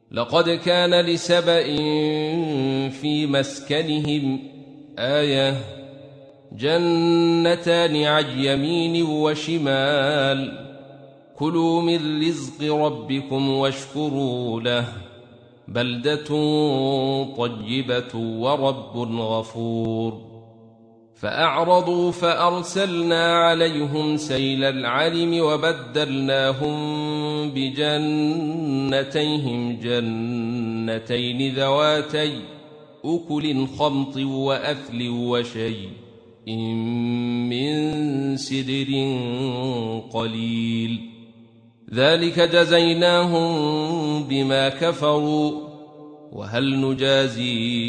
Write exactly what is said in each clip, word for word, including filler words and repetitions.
لقد كان لسبإ في مسكنهم آية جنتان عن يمين وشمال كلوا من رزق ربكم واشكروا له بلدة طيبة ورب غفور. فأعرضوا فأرسلنا عليهم سيل العرم وبدلناهم بجنتيهم جنتين ذواتي أكل خمط وأثل وشيء من سدر قليل ذلك جزيناهم بما كفروا وهل نجازي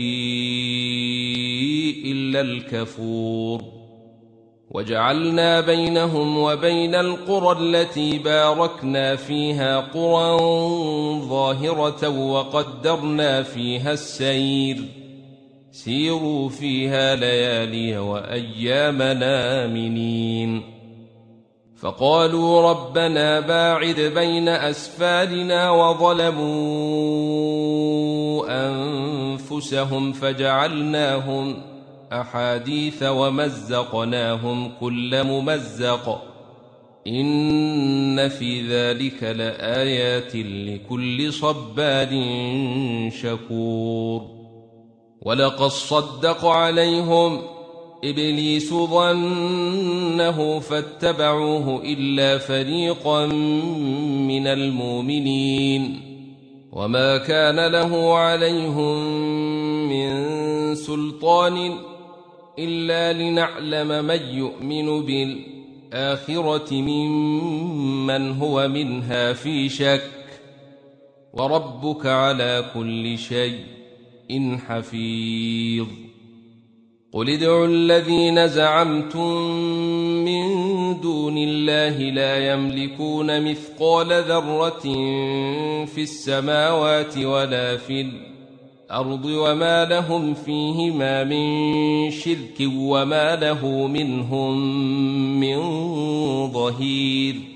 إلا الكفور. وجعلنا بينهم وبين القرى التي باركنا فيها قرى ظاهرة وقدرنا فيها السير سيروا فيها ليالي وأيامنا آمنين. فقالوا ربنا باعد بين أسفارنا وظلموا أنفسهم فجعلناهم أحاديث ومزقناهم كل ممزق إن في ذلك لآيات لكل صبار شكور. ولقد صدق عليهم إبليس ظنه فاتبعوه إلا فريقا من المؤمنين وما كان له عليهم من سلطان إلا لنعلم من يؤمن بالآخرة ممن هو منها في شك وربك على كل شيء حفيظ. قل ادعوا الذين زعمتم من دون الله لا يملكون مثقال ذرة في السماوات ولا في الأرض وما لهم فيهما من شرك وما له منهم من ظهير.